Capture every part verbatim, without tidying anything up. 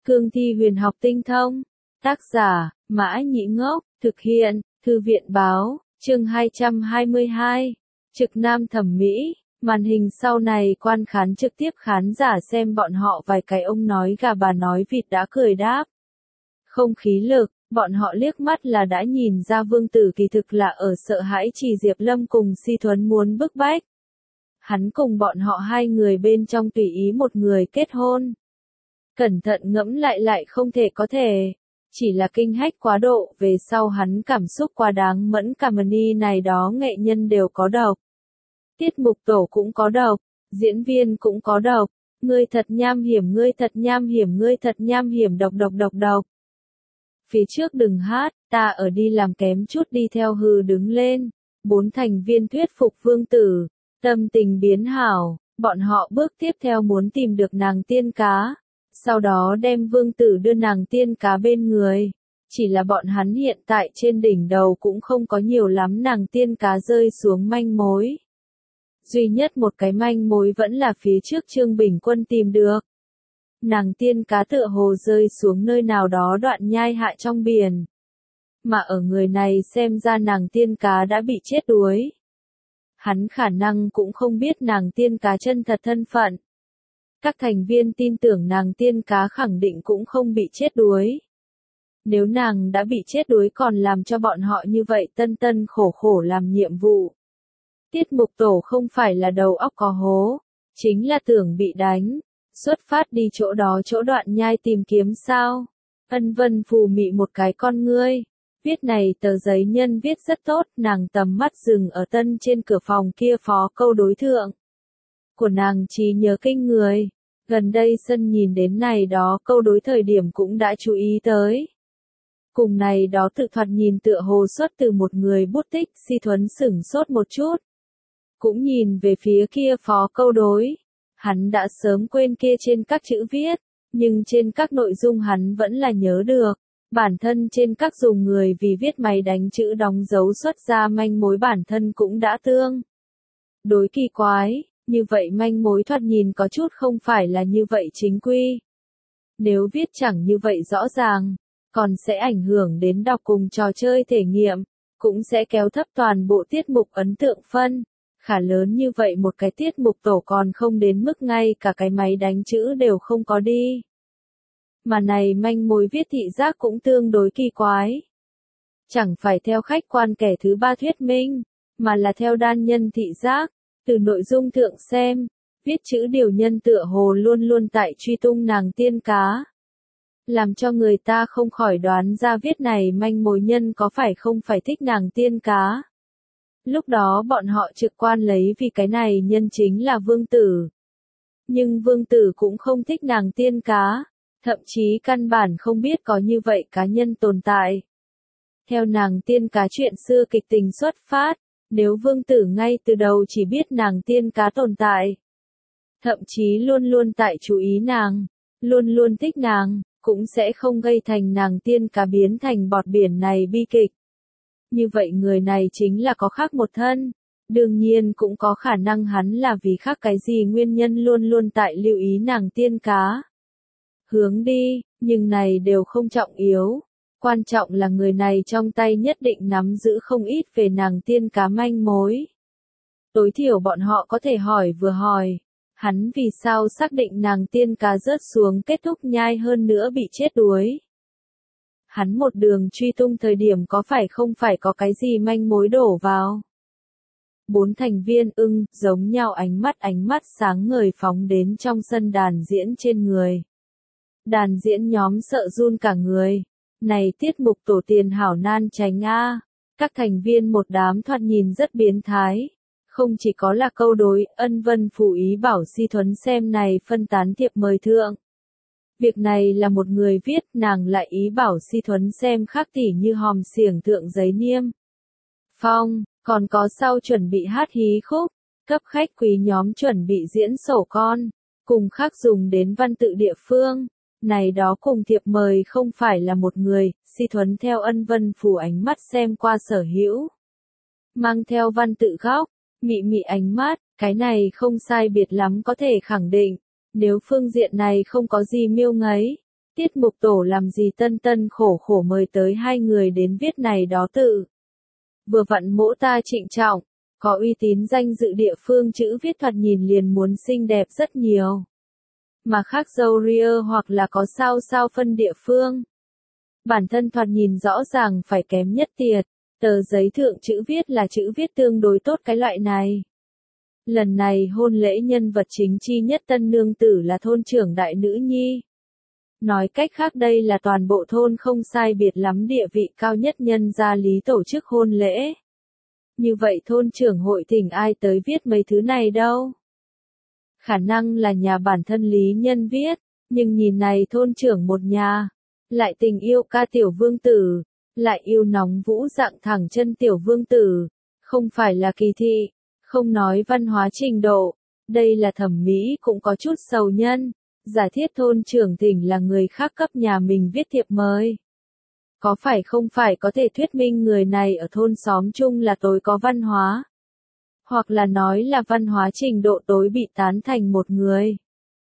Cương thi huyền học tinh thông. Tác giả, Mã Nhĩ Ngốc, thực hiện, Thư viện báo, chương hai trăm hai mươi hai. Trực nam thẩm mỹ, màn hình sau này quan khán trực tiếp khán giả xem bọn họ vài cái ông nói gà bà nói vịt đã cười đáp. Không khí lực, bọn họ liếc mắt là đã nhìn ra Vương Tử kỳ thực là ở sợ hãi chỉ Diệp Lâm cùng Si Thuấn muốn bức bách. Hắn cùng bọn họ hai người bên trong tùy ý một người kết hôn. Cẩn thận ngẫm lại lại không thể có thể. Chỉ là kinh hách quá độ, về sau hắn cảm xúc quá đáng mẫn Kamani này đó nghệ nhân đều có độc. Tiết mục tổ cũng có độc, diễn viên cũng có độc. Ngươi thật nham hiểm, ngươi thật nham hiểm, ngươi thật nham hiểm, độc độc độc độc. Phía trước đừng hát, ta ở đi làm kém chút đi theo hừ đứng lên. Bốn thành viên thuyết phục Vương Tử, tâm tình biến hảo, bọn họ bước tiếp theo muốn tìm được nàng tiên cá. Sau đó đem Vương Tử đưa nàng tiên cá bên người. Chỉ là bọn hắn hiện tại trên đỉnh đầu cũng không có nhiều lắm nàng tiên cá rơi xuống manh mối. Duy nhất một cái manh mối vẫn là phía trước Trương Bình Quân tìm được. Nàng tiên cá tựa hồ rơi xuống nơi nào đó đoạn nhai hạ trong biển. Mà ở người này xem ra nàng tiên cá đã bị chết đuối. Hắn khả năng cũng không biết nàng tiên cá chân thật thân phận. Các thành viên tin tưởng nàng tiên cá khẳng định cũng không bị chết đuối. Nếu nàng đã bị chết đuối còn làm cho bọn họ như vậy tân tân khổ khổ làm nhiệm vụ. Tiết mục tổ không phải là đầu óc có hố, chính là tưởng bị đánh. Xuất phát đi chỗ đó chỗ đoạn nhai tìm kiếm sao. Ân Vân phù mị một cái con ngươi. Viết này tờ giấy nhân viết rất tốt, nàng tầm mắt dừng ở tân trên cửa phòng kia phó câu đối thượng. Của nàng trí nhớ kinh người. Gần đây sân nhìn đến này đó câu đối thời điểm cũng đã chú ý tới. Cùng này đó tự thoạt nhìn tựa hồ xuất từ một người bút tích, Si Thuấn sửng sốt một chút. Cũng nhìn về phía kia phó câu đối. Hắn đã sớm quên kia trên các chữ viết, nhưng trên các nội dung hắn vẫn là nhớ được. Bản thân trên các dùng người vì viết máy đánh chữ đóng dấu xuất ra manh mối bản thân cũng đã tương. Đối kỳ quái, như vậy manh mối thoạt nhìn có chút không phải là như vậy chính quy. Nếu viết chẳng như vậy rõ ràng, còn sẽ ảnh hưởng đến đọc cùng trò chơi thể nghiệm, cũng sẽ kéo thấp toàn bộ tiết mục ấn tượng phân. Khả lớn như vậy một cái tiết mục tổ còn không đến mức ngay cả cái máy đánh chữ đều không có đi. Mà này manh mối viết thị giác cũng tương đối kỳ quái. Chẳng phải theo khách quan kẻ thứ ba thuyết minh, mà là theo đan nhân thị giác, từ nội dung thượng xem, viết chữ điều nhân tựa hồ luôn luôn tại truy tung nàng tiên cá. Làm cho người ta không khỏi đoán ra viết này manh mối nhân có phải không phải thích nàng tiên cá. Lúc đó bọn họ trực quan lấy vì cái này nhân chính là Vương Tử. Nhưng Vương Tử cũng không thích nàng tiên cá, thậm chí căn bản không biết có như vậy cá nhân tồn tại. Theo nàng tiên cá chuyện xưa kịch tình xuất phát, nếu Vương Tử ngay từ đầu chỉ biết nàng tiên cá tồn tại, thậm chí luôn luôn tại chú ý nàng, luôn luôn thích nàng, cũng sẽ không gây thành nàng tiên cá biến thành bọt biển này bi kịch. Như vậy người này chính là có khác một thân, đương nhiên cũng có khả năng hắn là vì khác cái gì nguyên nhân luôn luôn tại lưu ý nàng tiên cá. Hướng đi, nhưng này đều không trọng yếu, quan trọng là người này trong tay nhất định nắm giữ không ít về nàng tiên cá manh mối. Tối thiểu bọn họ có thể hỏi vừa hỏi, hắn vì sao xác định nàng tiên cá rớt xuống kết thúc nhai hơn nữa bị chết đuối. Hắn một đường truy tung thời điểm có phải không phải có cái gì manh mối đổ vào. Bốn thành viên ưng, giống nhau ánh mắt ánh mắt sáng ngời phóng đến trong sân đàn diễn trên người. Đàn diễn nhóm sợ run cả người. Này tiết mục tổ tiền hảo nan tránh a. Các thành viên một đám thoạt nhìn rất biến thái. Không chỉ có là câu đối, Ân Vân phủ ý bảo Si Thuấn xem này phân tán thiệp mời thượng. Việc này là một người viết, nàng lại ý bảo Si Thuấn xem khác tỉ như hòm xiểng thượng giấy niêm phong, còn có sau chuẩn bị hát hí khúc, cấp khách quý nhóm chuẩn bị diễn sổ con, cùng khác dùng đến văn tự địa phương. Này đó cùng thiệp mời không phải là một người, Si Thuấn theo Ân Vân phủ ánh mắt xem qua sở hữu. Mang theo văn tự góc, mị mị ánh mắt, cái này không sai biệt lắm có thể khẳng định. Nếu phương diện này không có gì miêu ngấy, Tiết mục tổ làm gì tân tân khổ khổ mời tới hai người đến viết này đó tự. Vừa vặn mỗ ta trịnh trọng, có uy tín danh dự địa phương chữ viết thoạt nhìn liền muốn xinh đẹp rất nhiều. Mà khác dâu ria hoặc là có sao sao phân địa phương. Bản thân thoạt nhìn rõ ràng phải kém nhất tiệt, tờ giấy thượng chữ viết là chữ viết tương đối tốt cái loại này. Lần này hôn lễ nhân vật chính chi nhất tân nương tử là thôn trưởng đại nữ nhi. Nói cách khác đây là toàn bộ thôn không sai biệt lắm địa vị cao nhất nhân gia lý tổ chức hôn lễ. Như vậy thôn trưởng hội thỉnh ai tới viết mấy thứ này đâu? Khả năng là nhà bản thân lý nhân viết, nhưng nhìn này thôn trưởng một nhà, lại tình yêu ca tiểu vương tử, lại yêu nóng vũ dạng thẳng chân tiểu vương tử, không phải là kỳ thị, không nói văn hóa trình độ, đây là thẩm mỹ cũng có chút sầu nhân. Giả thiết thôn trưởng thỉnh là người khác cấp nhà mình viết thiệp mời. Có phải không phải có thể thuyết minh người này ở thôn xóm chung là tối có văn hóa? Hoặc là nói là văn hóa trình độ tối bị tán thành một người.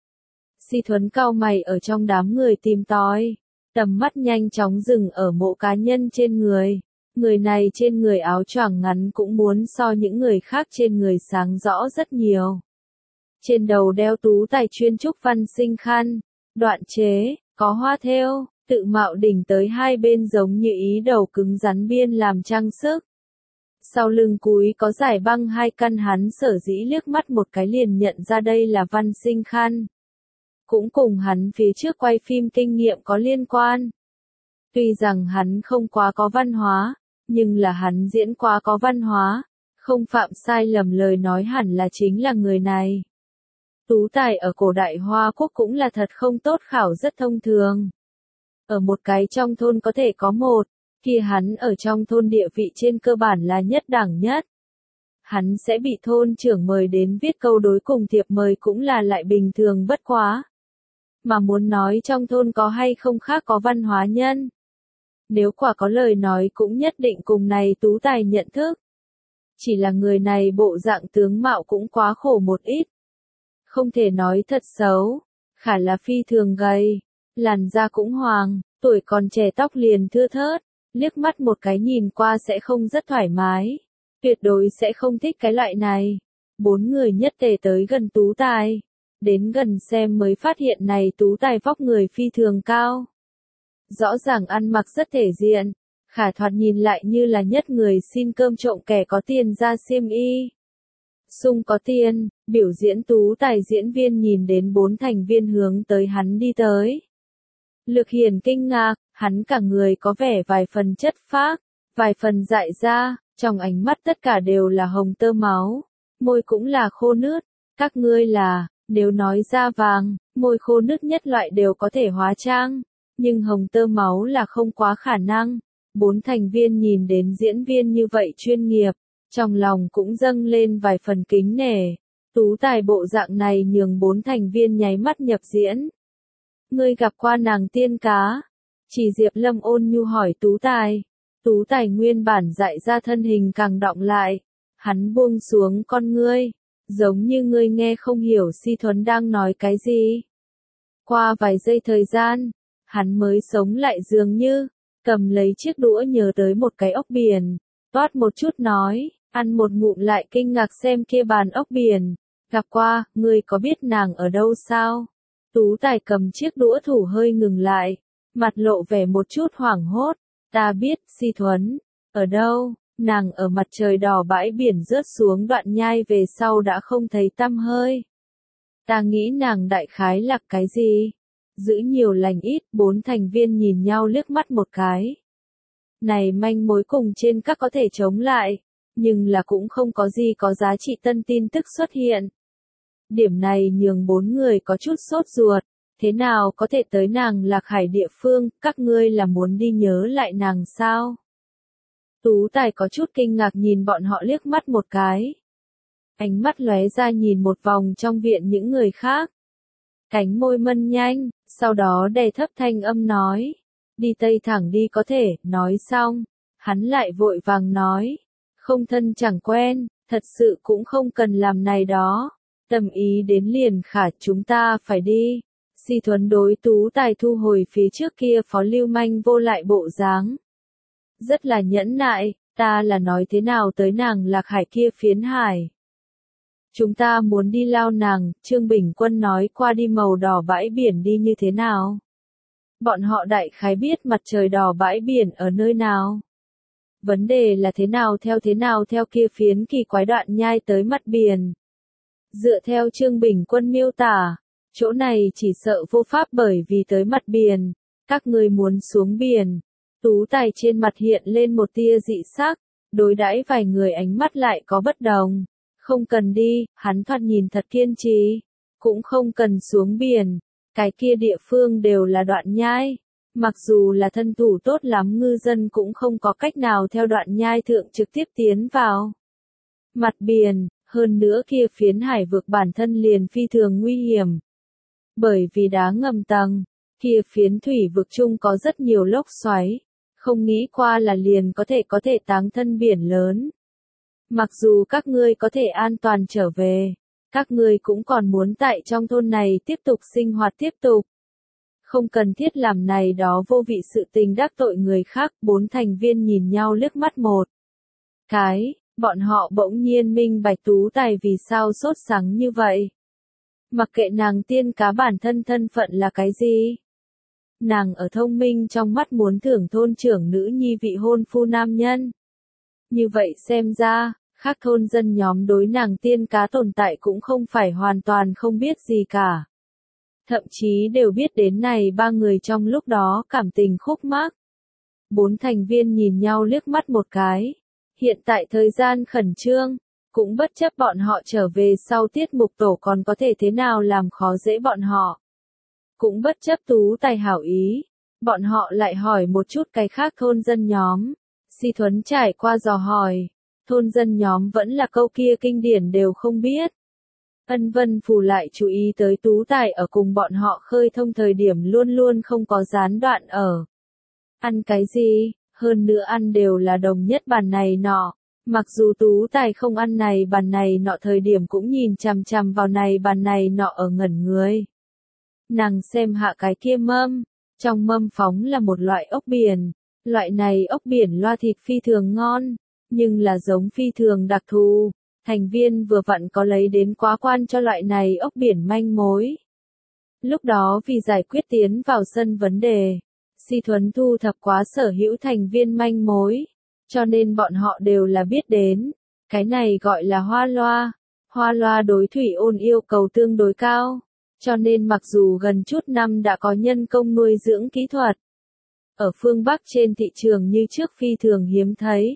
Si Thuấn cau mày ở trong đám người tìm tòi, tầm mắt nhanh chóng dừng ở mộ cá nhân trên người. Người này trên người áo choàng ngắn cũng muốn so những người khác trên người sáng rõ rất nhiều. Trên đầu đeo tú tài chuyên trúc văn sinh khăn, đoạn chế, có hoa thêu, tự mạo đỉnh tới hai bên giống như ý đầu cứng rắn biên làm trang sức. Sau lưng cúi có giải băng hai căn hắn sở dĩ liếc mắt một cái liền nhận ra đây là văn sinh khăn. Cũng cùng hắn phía trước quay phim kinh nghiệm có liên quan. Tuy rằng hắn không quá có văn hóa, nhưng là hắn diễn quá có văn hóa, không phạm sai lầm lời nói hẳn là chính là người này. Tú tài ở cổ đại Hoa Quốc cũng là thật không tốt khảo rất thông thường. Ở một cái trong thôn có thể có một, kia hắn ở trong thôn địa vị trên cơ bản là nhất đẳng nhất. Hắn sẽ bị thôn trưởng mời đến viết câu đối cùng thiệp mời cũng là lại bình thường bất quá. Mà muốn nói trong thôn có hay không khác có văn hóa nhân. Nếu quả có lời nói cũng nhất định cùng này tú tài nhận thức. Chỉ là người này bộ dạng tướng mạo cũng quá khổ một ít. Không thể nói thật xấu, khả là phi thường gầy, làn da cũng hoàng, tuổi còn trẻ tóc liền thưa thớt, liếc mắt một cái nhìn qua sẽ không rất thoải mái, tuyệt đối sẽ không thích cái loại này. Bốn người nhất tề tới gần tú tài, đến gần xem mới phát hiện này tú tài vóc người phi thường cao. Rõ ràng ăn mặc rất thể diện, khả thoạt nhìn lại như là nhất người xin cơm trộm kẻ có tiền ra xiêm y. Sung có tiền, biểu diễn tú tài diễn viên nhìn đến bốn thành viên hướng tới hắn đi tới. Lực Hiền kinh ngạc, hắn cả người có vẻ vài phần chất phác, vài phần dại ra, trong ánh mắt tất cả đều là hồng tơ máu, môi cũng là khô nứt, các ngươi là, nếu nói da vàng, môi khô nứt nhất loại đều có thể hóa trang, nhưng hồng tơ máu là không quá khả năng. Bốn thành viên nhìn đến diễn viên như vậy chuyên nghiệp, trong lòng cũng dâng lên vài phần kính nể. Tú tài bộ dạng này nhường bốn thành viên nháy mắt nhập diễn. Ngươi gặp qua nàng tiên cá? Chỉ Diệp Lâm ôn nhu hỏi tú tài. Tú tài nguyên bản dại ra thân hình càng đọng lại. Hắn buông xuống con ngươi, giống như ngươi nghe không hiểu Si Thuấn đang nói cái gì. Qua vài giây thời gian, hắn mới sống lại dường như, cầm lấy chiếc đũa nhớ tới một cái ốc biển, toát một chút nói, ăn một ngụm lại kinh ngạc xem kia bàn ốc biển. Gặp qua, ngươi có biết nàng ở đâu sao? Tú tài cầm chiếc đũa thủ hơi ngừng lại, mặt lộ vẻ một chút hoảng hốt. Ta biết, Si Thuấn. Ở đâu? Nàng ở mặt trời đỏ bãi biển rớt xuống đoạn nhai về sau đã không thấy tăm hơi. Ta nghĩ nàng đại khái là cái gì? Giữ nhiều lành ít, bốn thành viên nhìn nhau liếc mắt một cái. Này manh mối cùng trên các có thể chống lại, nhưng là cũng không có gì có giá trị tân tin tức xuất hiện. Điểm này nhường bốn người có chút sốt ruột, thế nào có thể tới nàng Lạc Hải địa phương, các ngươi là muốn đi nhớ lại nàng sao? Tú tài có chút kinh ngạc nhìn bọn họ liếc mắt một cái. Ánh mắt lóe ra nhìn một vòng trong viện những người khác. Cánh môi mân nhanh, sau đó đè thấp thanh âm nói. Đi Tây thẳng đi có thể, nói xong. Hắn lại vội vàng nói. Không thân chẳng quen, thật sự cũng không cần làm này đó. Tầm ý đến liền khả chúng ta phải đi. Si Thuấn đối Tú Tài thu hồi phía trước kia phó lưu manh vô lại bộ dáng. Rất là nhẫn nại, ta là nói thế nào tới nàng Lạc Hải kia phiến hải. Chúng ta muốn đi lao nàng, Trương Bình Quân nói qua đi màu đỏ bãi biển đi như thế nào. Bọn họ đại khái biết mặt trời đỏ bãi biển ở nơi nào. Vấn đề là thế nào theo thế nào theo kia phiến kỳ quái đoạn nhai tới mặt biển. Dựa theo Trương Bình Quân miêu tả, chỗ này chỉ sợ vô pháp bởi vì tới mặt biển, các ngươi muốn xuống biển. Tú Tài trên mặt hiện lên một tia dị sắc, đối đãi vài người ánh mắt lại có bất đồng. Không cần đi, hắn thoạt nhìn thật kiên trì, cũng không cần xuống biển, cái kia địa phương đều là đoạn nhai. Mặc dù là thân thủ tốt lắm ngư dân cũng không có cách nào theo đoạn nhai thượng trực tiếp tiến vào mặt biển, hơn nữa kia phiến hải vực bản thân liền phi thường nguy hiểm. Bởi vì đá ngầm tầng, kia phiến thủy vực chung có rất nhiều lốc xoáy, không nghĩ qua là liền có thể có thể táng thân biển lớn. Mặc dù các ngươi có thể an toàn trở về, các ngươi cũng còn muốn tại trong thôn này tiếp tục sinh hoạt tiếp tục. Không cần thiết làm này đó vô vị sự tình đắc tội người khác. Bốn thành viên nhìn nhau liếc mắt một cái, bọn họ bỗng nhiên minh bạch Tú Tài vì sao sốt sắng như vậy. Mặc kệ nàng tiên cá bản thân thân phận là cái gì, nàng ở thông minh trong mắt muốn thưởng thôn trưởng nữ nhi vị hôn phu nam nhân. Như vậy xem ra, khác thôn dân nhóm đối nàng tiên cá tồn tại cũng không phải hoàn toàn không biết gì cả. Thậm chí đều biết đến này ba người trong lúc đó cảm tình khúc mắc. Bốn thành viên nhìn nhau liếc mắt một cái. Hiện tại thời gian khẩn trương, cũng bất chấp bọn họ trở về sau tiết mục tổ còn có thể thế nào làm khó dễ bọn họ. Cũng bất chấp Tú Tài hảo ý, bọn họ lại hỏi một chút cái khác thôn dân nhóm. Si Thuấn trải qua dò hỏi, thôn dân nhóm vẫn là câu kia kinh điển đều không biết. Ân Vân Phù lại chú ý tới Tú Tài ở cùng bọn họ khơi thông thời điểm luôn luôn không có gián đoạn ở. Ăn cái gì, hơn nữa ăn đều là đồng nhất bàn này nọ. Mặc dù Tú Tài không ăn này bàn này nọ thời điểm cũng nhìn chằm chằm vào này bàn này nọ ở ngẩn người. Nàng xem hạ cái kia mâm, trong mâm phóng là một loại ốc biển. Loại này ốc biển loa thịt phi thường ngon, nhưng là giống phi thường đặc thù. Thành viên vừa vặn có lấy đến quá quan cho loại này ốc biển manh mối. Lúc đó vì giải quyết tiến vào sân vấn đề, Si Thuấn thu thập quá sở hữu thành viên manh mối, cho nên bọn họ đều là biết đến. Cái này gọi là hoa loa. Hoa loa đối thủy ôn yêu cầu tương đối cao, cho nên mặc dù gần chút năm đã có nhân công nuôi dưỡng kỹ thuật, ở phương Bắc trên thị trường như trước phi thường hiếm thấy.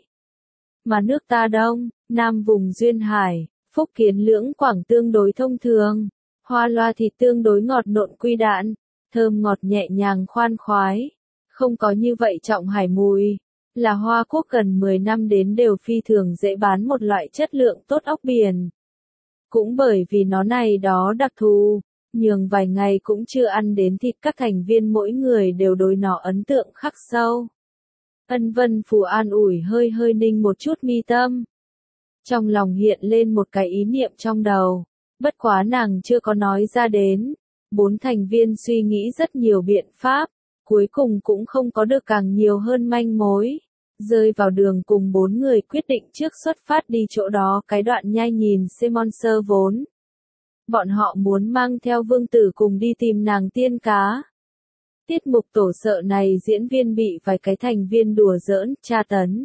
Mà nước ta Đông, Nam vùng Duyên Hải, Phúc Kiến lưỡng Quảng tương đối thông thường. Hoa loa thịt tương đối ngọt nộn quy đạn, thơm ngọt nhẹ nhàng khoan khoái, không có như vậy trọng hải mùi. Là Hoa Quốc gần mười năm đến đều phi thường dễ bán một loại chất lượng tốt ốc biển. Cũng bởi vì nó này đó đặc thù, nhường vài ngày cũng chưa ăn đến thịt các thành viên mỗi người đều đối nó ấn tượng khắc sâu. Ân Vân Phù an ủi hơi hơi ninh một chút mi tâm. Trong lòng hiện lên một cái ý niệm trong đầu, bất quá nàng chưa có nói ra đến. Bốn thành viên suy nghĩ rất nhiều biện pháp, cuối cùng cũng không có được càng nhiều hơn manh mối. Rơi vào đường cùng bốn người quyết định trước xuất phát đi chỗ đó cái đoạn nhai nhìn Simon sơ vốn. Bọn họ muốn mang theo Vương Tử cùng đi tìm nàng tiên cá. Tiết mục tổ sợ này diễn viên bị vài cái thành viên đùa giỡn, tra tấn.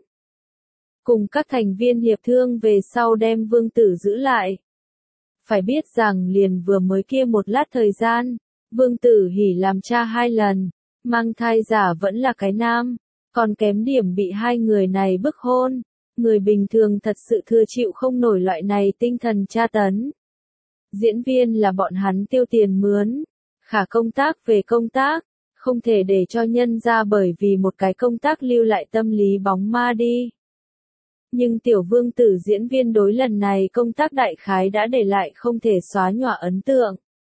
Cùng các thành viên hiệp thương về sau đem Vương Tử giữ lại. Phải biết rằng liền vừa mới kia một lát thời gian, Vương Tử hỉ làm cha hai lần, mang thai giả vẫn là cái nam, còn kém điểm bị hai người này bức hôn. Người bình thường thật sự thừa chịu không nổi loại này tinh thần tra tấn. Diễn viên là bọn hắn tiêu tiền mướn, khả công tác về công tác, không thể để cho nhân ra bởi vì một cái công tác lưu lại tâm lý bóng ma đi. Nhưng tiểu Vương Tử diễn viên đối lần này công tác đại khái đã để lại không thể xóa nhòa ấn tượng.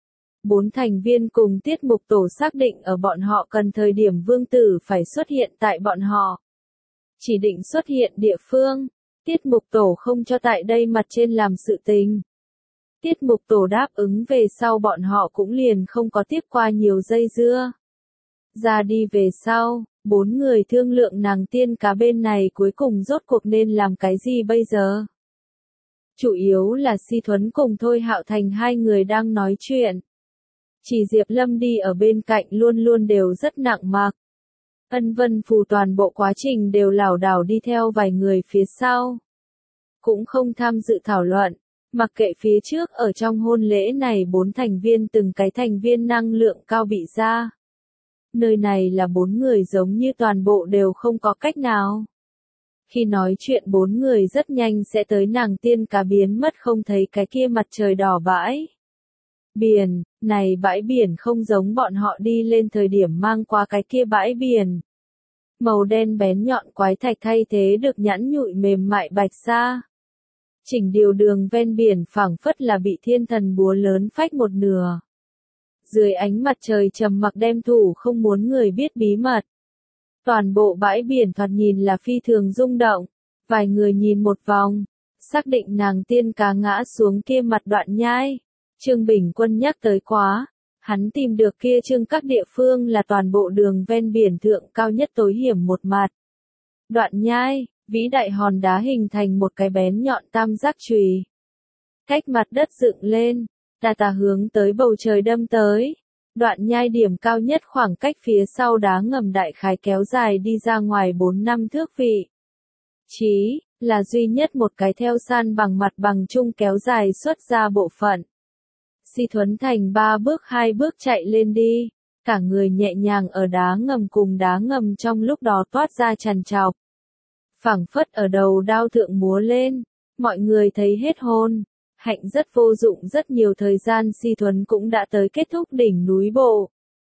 Bốn thành viên cùng tiết mục tổ xác định ở bọn họ cần thời điểm Vương Tử phải xuất hiện tại bọn họ. Chỉ định xuất hiện địa phương, tiết mục tổ không cho tại đây mặt trên làm sự tình. Tiết mục tổ đáp ứng về sau bọn họ cũng liền không có tiếp qua nhiều dây dưa. Ra đi về sau, bốn người thương lượng nàng tiên cá bên này cuối cùng rốt cuộc nên làm cái gì bây giờ. Chủ yếu là Si Thuấn cùng Thôi Hạo Thành hai người đang nói chuyện. Chỉ Diệp Lâm đi ở bên cạnh luôn luôn đều rất nặng mặc. Ân Vân Phù toàn bộ quá trình đều lảo đảo đi theo vài người phía sau. Cũng không tham dự thảo luận, mặc kệ phía trước ở trong hôn lễ này bốn thành viên từng cái thành viên năng lượng cao bị ra. Nơi này là bốn người giống như toàn bộ đều không có cách nào. Khi nói chuyện bốn người rất nhanh sẽ tới nàng tiên cá biến mất không thấy cái kia mặt trời đỏ bãi. Biển, này bãi biển không giống bọn họ đi lên thời điểm mang qua cái kia bãi biển. Màu đen bén nhọn quái thạch thay thế được nhẵn nhụi mềm mại bạch sa. Chỉnh điều đường ven biển phảng phất là bị thiên thần búa lớn phách một nửa. Dưới ánh mặt trời trầm mặc đem thủ không muốn người biết bí mật. Toàn bộ bãi biển thoạt nhìn là phi thường rung động. Vài người nhìn một vòng, xác định nàng tiên cá ngã xuống kia mặt Đoạn Nhai. Trương Bình Quân nhắc tới quá, hắn tìm được kia trương các địa phương là toàn bộ đường ven biển thượng cao nhất tối hiểm một mặt. Đoạn Nhai, vĩ đại hòn đá hình thành một cái bén nhọn tam giác chùy. Cách mặt đất dựng lên, tà tà hướng tới bầu trời đâm tới. Đoạn Nhai điểm cao nhất khoảng cách phía sau đá ngầm đại khái kéo dài đi ra ngoài bốn năm thước vị. Chí, là duy nhất một cái theo san bằng mặt bằng chung kéo dài xuất ra bộ phận. Si Thuấn Thành ba bước hai bước chạy lên đi, cả người nhẹ nhàng ở đá ngầm cùng đá ngầm trong lúc đó toát ra trằn trọc. Phảng phất ở đầu đao thượng múa lên, mọi người thấy hết hồn. Hạnh rất vô dụng rất nhiều thời gian Si Thuấn cũng đã tới kết thúc đỉnh núi bộ.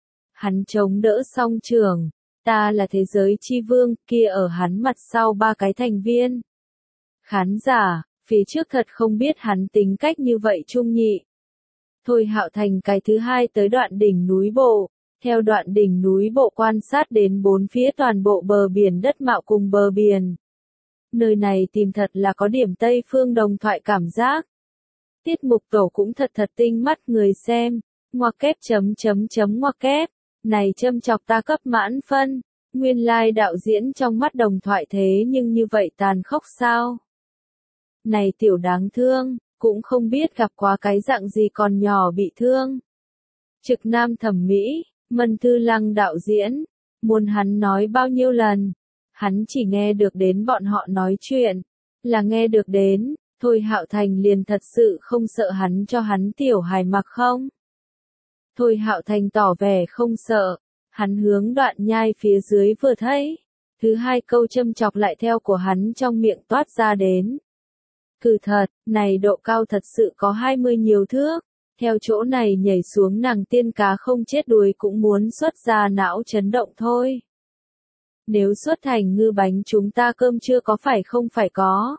Hắn chống đỡ song trường, ta là thế giới chi vương, kia ở hắn mặt sau ba cái thành viên. Khán giả, phía trước thật không biết hắn tính cách như vậy trung nhị. Thôi Hạo Thành cái thứ hai tới đoạn đỉnh núi bộ, theo đoạn đỉnh núi bộ quan sát đến bốn phía toàn bộ bờ biển đất mạo cùng bờ biển. Nơi này tìm thật là có điểm Tây Phương đồng thoại cảm giác. Tiết mục tổ cũng thật thật tinh mắt người xem, ngoặc kép chấm chấm chấm ngoặc kép, này châm chọc ta cấp mãn phân, nguyên lai like đạo diễn trong mắt đồng thoại thế nhưng như vậy tàn khốc sao? Này tiểu đáng thương, cũng không biết gặp quá cái dạng gì còn nhỏ bị thương. Trực Nam thẩm mỹ, Mân Thư Lăng đạo diễn, muốn hắn nói bao nhiêu lần, hắn chỉ nghe được đến bọn họ nói chuyện, là nghe được đến. Thôi Hạo Thành liền thật sự không sợ hắn cho hắn tiểu hài mặc không? Thôi Hạo Thành tỏ vẻ không sợ, hắn hướng Đoạn Nhai phía dưới vừa thấy, thứ hai câu châm chọc lại theo của hắn trong miệng toát ra đến. Cứ thật, này độ cao thật sự có hai mươi nhiều thước, theo chỗ này nhảy xuống nàng tiên cá không chết đuối cũng muốn xuất ra não chấn động thôi. Nếu xuất thành ngư bánh chúng ta cơm chưa có phải không phải có.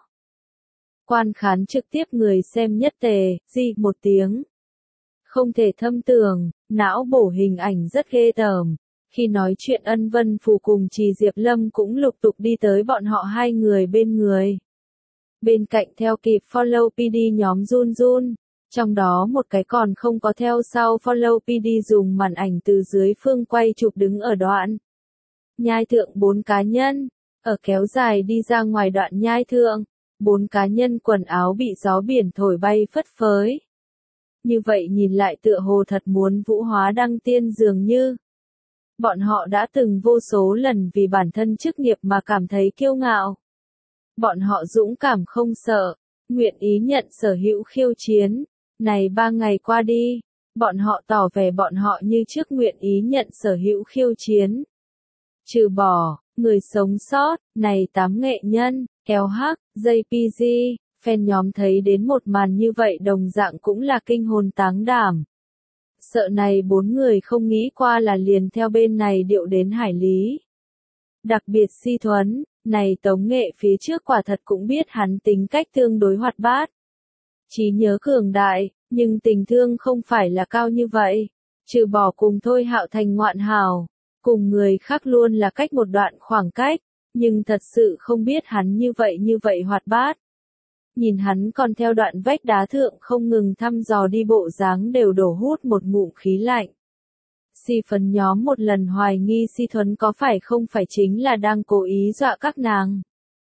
Quan khán trực tiếp người xem nhất tề, gì một tiếng. Không thể thâm tưởng, não bổ hình ảnh rất ghê tởm. Khi nói chuyện Ân Vân Phù cùng Trì Diệp Lâm cũng lục tục đi tới bọn họ hai người bên người. Bên cạnh theo kịp follow pê đê nhóm run run, trong đó một cái còn không có theo sau follow pê đê dùng màn ảnh từ dưới phương quay chụp đứng ở đoạn. Nhai thượng bốn cá nhân, ở kéo dài đi ra ngoài đoạn nhai thượng. Bốn cá nhân quần áo bị gió biển thổi bay phất phới. Như vậy nhìn lại tựa hồ thật muốn vũ hóa đăng tiên dường như. Bọn họ đã từng vô số lần vì bản thân chức nghiệp mà cảm thấy kiêu ngạo. Bọn họ dũng cảm không sợ, nguyện ý nhận sở hữu khiêu chiến. Này ba ngày qua đi, bọn họ tỏ vẻ bọn họ như trước nguyện ý nhận sở hữu khiêu chiến. Trừ bỏ, người sống sót, này tám nghệ nhân. Kéo hắc, jê pê giê, fan nhóm thấy đến một màn như vậy đồng dạng cũng là kinh hồn táng đảm. Sợ này bốn người không nghĩ qua là liền theo bên này điệu đến hải lý. Đặc biệt Si Thuấn, này tống nghệ phía trước quả thật cũng biết hắn tính cách tương đối hoạt bát. Trí nhớ cường đại, nhưng tình thương không phải là cao như vậy. Trừ bỏ cùng Thôi Hạo Thành ngoạn hào, cùng người khác luôn là cách một đoạn khoảng cách. Nhưng thật sự không biết hắn như vậy như vậy hoạt bát. nhìn hắn còn theo đoạn vách đá thượng không ngừng thăm dò đi bộ dáng đều đổ hút một ngụm khí lạnh. Si Phấn nhóm một lần hoài nghi Si Thuấn có phải không phải chính là đang cố ý dọa các nàng.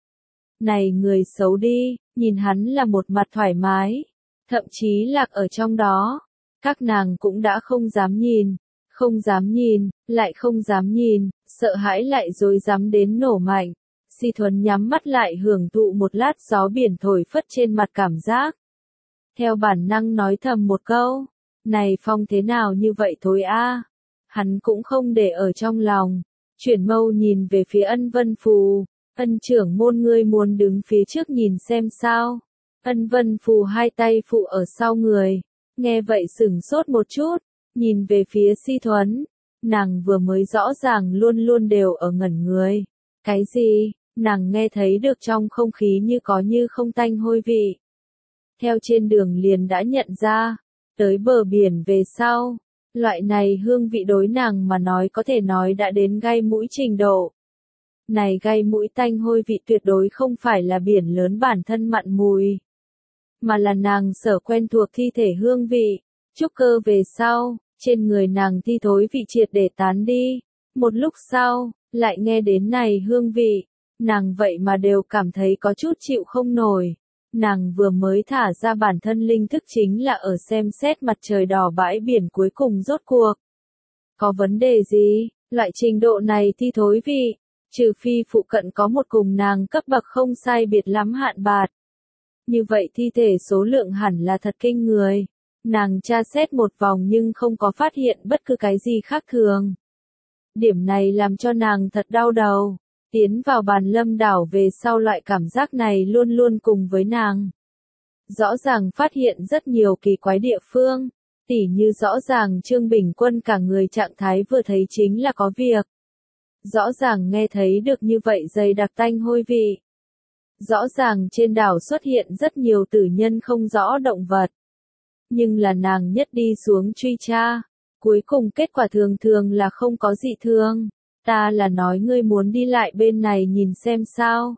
Này người xấu đi, nhìn hắn là một mặt thoải mái, thậm chí lạc ở trong đó. Các nàng cũng đã không dám nhìn, không dám nhìn, lại không dám nhìn, sợ hãi lại rồi dám đến nổ mạnh. Si Thuấn nhắm mắt lại hưởng thụ một lát gió biển thổi phất trên mặt cảm giác. Theo bản năng nói thầm một câu, này phong thế nào như vậy thôi a. Hắn cũng không để ở trong lòng, chuyển mâu nhìn về phía Ân Vân Phù, Ân trưởng môn ngươi muốn đứng phía trước nhìn xem sao. Ân Vân Phù hai tay phụ ở sau người, nghe vậy sửng sốt một chút, nhìn về phía Si Thuấn, nàng vừa mới rõ ràng luôn luôn đều ở ngẩn người. Cái gì? Nàng nghe thấy được trong không khí như có như không tanh hôi vị. Theo trên đường liền đã nhận ra, tới bờ biển về sau, loại này hương vị đối nàng mà nói có thể nói đã đến gai mũi trình độ. Này gai mũi tanh hôi vị tuyệt đối không phải là biển lớn bản thân mặn mùi, mà là nàng sở quen thuộc thi thể hương vị. Trúc cơ về sau, trên người nàng thi thối vị triệt để tán đi. Một lúc sau, lại nghe đến này hương vị, nàng vậy mà đều cảm thấy có chút chịu không nổi. Nàng vừa mới thả ra bản thân linh thức chính là ở xem xét mặt trời đỏ bãi biển cuối cùng rốt cuộc. Có vấn đề gì? Loại trình độ này thi thối vị, trừ phi phụ cận có một cùng nàng cấp bậc không sai biệt lắm hạn bạt. Như vậy thi thể số lượng hẳn là thật kinh người. Nàng tra xét một vòng nhưng không có phát hiện bất cứ cái gì khác thường. Điểm này làm cho nàng thật đau đầu. Tiến vào bàn lâm đảo về sau loại cảm giác này luôn luôn cùng với nàng. Rõ ràng phát hiện rất nhiều kỳ quái địa phương, tỉ như rõ ràng Trương Bình Quân cả người trạng thái vừa thấy chính là có việc. Rõ ràng nghe thấy được như vậy dày đặc tanh hôi vị. Rõ ràng trên đảo xuất hiện rất nhiều tử nhân không rõ động vật. Nhưng là nàng nhất đi xuống truy tra, cuối cùng kết quả thường thường là không có dị thường. Ta là nói ngươi muốn đi lại bên này nhìn xem sao.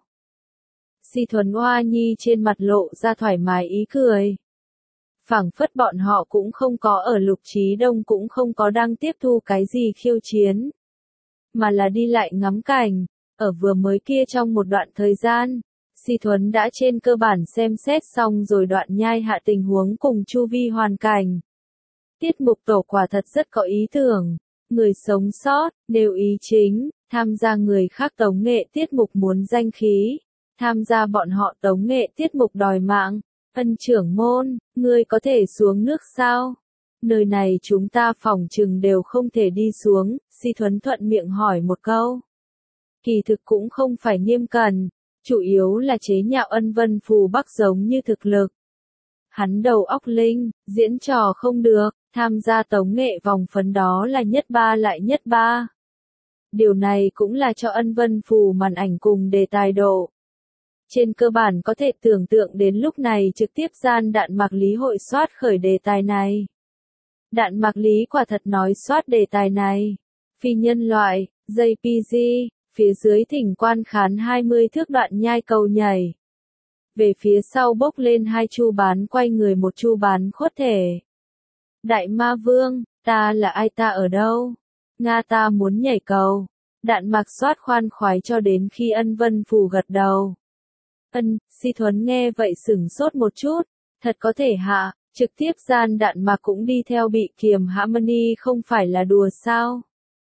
Si Thuấn Hoa Nhi trên mặt lộ ra thoải mái ý cười. Phảng phất bọn họ cũng không có ở Lục Trí Đông cũng không có đang tiếp thu cái gì khiêu chiến. Mà là đi lại ngắm cảnh, ở vừa mới kia trong một đoạn thời gian. Si Thuấn đã trên cơ bản xem xét xong rồi đoạn nhai hạ tình huống cùng chu vi hoàn cảnh. Tiết mục tổ quả thật rất có ý tưởng. Người sống sót, nêu ý chính, tham gia người khác tống nghệ tiết mục muốn danh khí, tham gia bọn họ tống nghệ tiết mục đòi mạng. Ân trưởng môn, ngươi có thể xuống nước sao? Nơi này chúng ta phòng chừng đều không thể đi xuống, Si Thuấn thuận miệng hỏi một câu. Kỳ thực cũng không phải nghiêm cẩn, chủ yếu là chế nhạo Ân Vân Phù Bắc giống như thực lực. Hắn đầu óc linh, diễn trò không được, tham gia tống nghệ vòng phấn đó là nhất ba lại nhất ba. Điều này cũng là cho Ân Vân Phù màn ảnh cùng đề tài độ. Trên cơ bản có thể tưởng tượng đến lúc này trực tiếp gian đạn mạc lý hội soát khởi đề tài này. Đạn mạc lý quả thật nói soát đề tài này. Phi nhân loại, jê pê giê, phía dưới thỉnh quan khán hai mươi thước đoạn nhai cầu nhảy. Về phía sau bốc lên hai chu bán quay người một chu bán khuất thể. Đại ma vương, ta là ai ta ở đâu? Nga ta muốn nhảy cầu. Đạn mạc soát khoan khoái cho đến khi Ân Vân Phù gật đầu. Ân, Si Thuấn nghe vậy sửng sốt một chút. Thật có thể hạ, trực tiếp gian đạn mạc cũng đi theo bị kiềm Harmony không phải là đùa sao?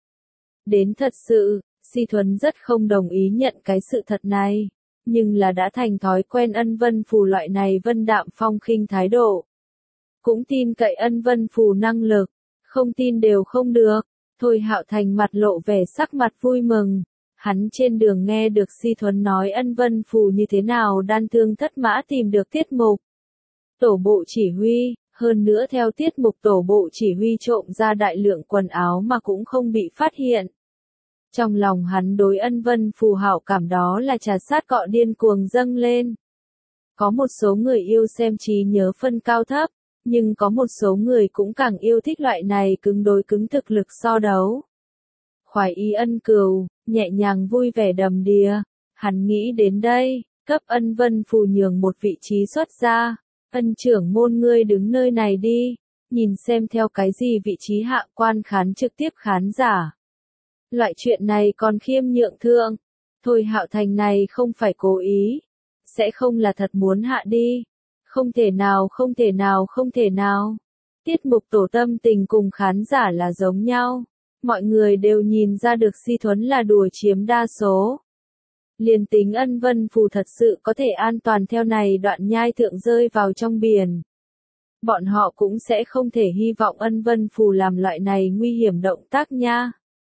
Đến thật sự, Si Thuấn rất không đồng ý nhận cái sự thật này. Nhưng là đã thành thói quen Ân Vân Phù loại này vân đạm phong khinh thái độ. Cũng tin cậy Ân Vân Phù năng lực, không tin đều không được. Thôi Hạo Thành mặt lộ vẻ sắc mặt vui mừng. Hắn trên đường nghe được Si Thuấn nói Ân Vân Phù như thế nào đan thương thất mã tìm được tiết mục. Tổ bộ chỉ huy, hơn nữa theo tiết mục tổ bộ chỉ huy trộm ra đại lượng quần áo mà cũng không bị phát hiện. Trong lòng hắn đối Ân Vân Phù hảo cảm đó là trà sát cọ điên cuồng dâng lên. Có một số người yêu xem trí nhớ phân cao thấp, nhưng có một số người cũng càng yêu thích loại này cứng đối cứng thực lực so đấu. Khoái ý ân cừu, nhẹ nhàng vui vẻ đầm đìa, hắn nghĩ đến đây, cấp Ân Vân Phù nhường một vị trí xuất ra. Ân trưởng môn ngươi đứng nơi này đi, nhìn xem theo cái gì vị trí hạ quan khán trực tiếp khán giả. Loại chuyện này còn khiêm nhượng thương. Thôi Hạo Thành này không phải cố ý, sẽ không là thật muốn hạ đi. Không thể nào, không thể nào, không thể nào. Tiết mục tổ tâm tình cùng khán giả là giống nhau. Mọi người đều nhìn ra được Si Thuấn là đùa chiếm đa số. Liền tính Ân Vân Phù thật sự có thể an toàn theo này đoạn nhai thượng rơi vào trong biển. Bọn họ cũng sẽ không thể hy vọng Ân Vân Phù làm loại này nguy hiểm động tác nha.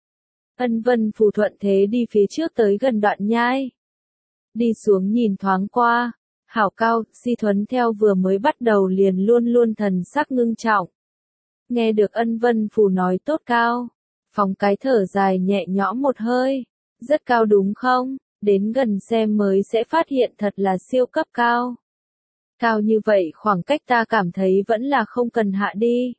Ân Vân Phù thuận thế đi phía trước tới gần đoạn nhai. Đi xuống nhìn thoáng qua. Hảo cao, Si Thuấn theo vừa mới bắt đầu liền luôn luôn thần sắc ngưng trọng. Nghe được Ân Vân Phù nói tốt cao. Phóng cái thở dài nhẹ nhõm một hơi. Rất cao đúng không? Đến gần xem mới sẽ phát hiện thật là siêu cấp cao. Cao như vậy khoảng cách ta cảm thấy vẫn là không cần hạ đi.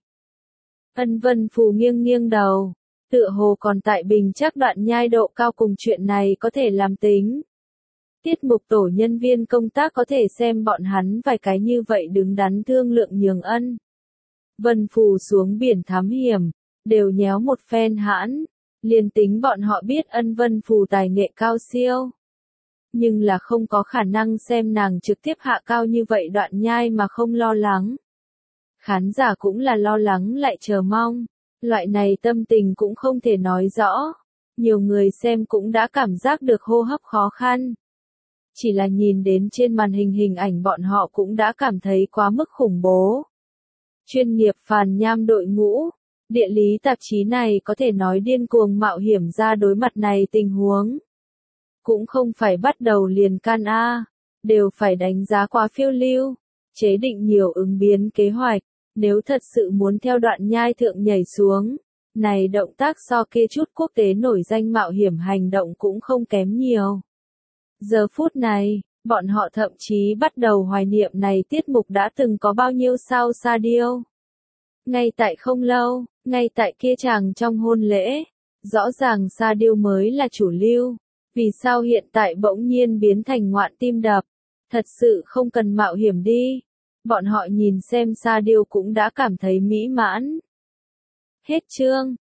Ân Vân Phù nghiêng nghiêng đầu. Tựa hồ còn tại bình chắc đoạn nhai độ cao cùng chuyện này có thể làm tính. Tiết mục tổ nhân viên công tác có thể xem bọn hắn vài cái như vậy đứng đắn thương lượng nhường Ân Vân Phù xuống biển thám hiểm, đều nhéo một phen hãn, liền tính bọn họ biết Ân Vân Phù tài nghệ cao siêu. Nhưng là không có khả năng xem nàng trực tiếp hạ cao như vậy đoạn nhai mà không lo lắng. Khán giả cũng là lo lắng lại chờ mong, loại này tâm tình cũng không thể nói rõ. Nhiều người xem cũng đã cảm giác được hô hấp khó khăn. Chỉ là nhìn đến trên màn hình hình ảnh bọn họ cũng đã cảm thấy quá mức khủng bố. Chuyên nghiệp phàn nham đội ngũ, địa lý tạp chí này có thể nói điên cuồng mạo hiểm ra đối mặt này tình huống. Cũng không phải bắt đầu liền can A, đều phải đánh giá quá phiêu lưu, chế định nhiều ứng biến kế hoạch, nếu thật sự muốn theo đoạn nhai thượng nhảy xuống. Này động tác so kia chút quốc tế nổi danh mạo hiểm hành động cũng không kém nhiều. Giờ phút này, bọn họ thậm chí bắt đầu hoài niệm này tiết mục đã từng có bao nhiêu sao sa điêu. Ngay tại không lâu, ngay tại kia chàng trong hôn lễ, rõ ràng sa điêu mới là chủ lưu. Vì sao hiện tại bỗng nhiên biến thành ngoạn tim đập? Thật sự không cần mạo hiểm đi. Bọn họ nhìn xem sa điêu cũng đã cảm thấy mỹ mãn. Hết chương.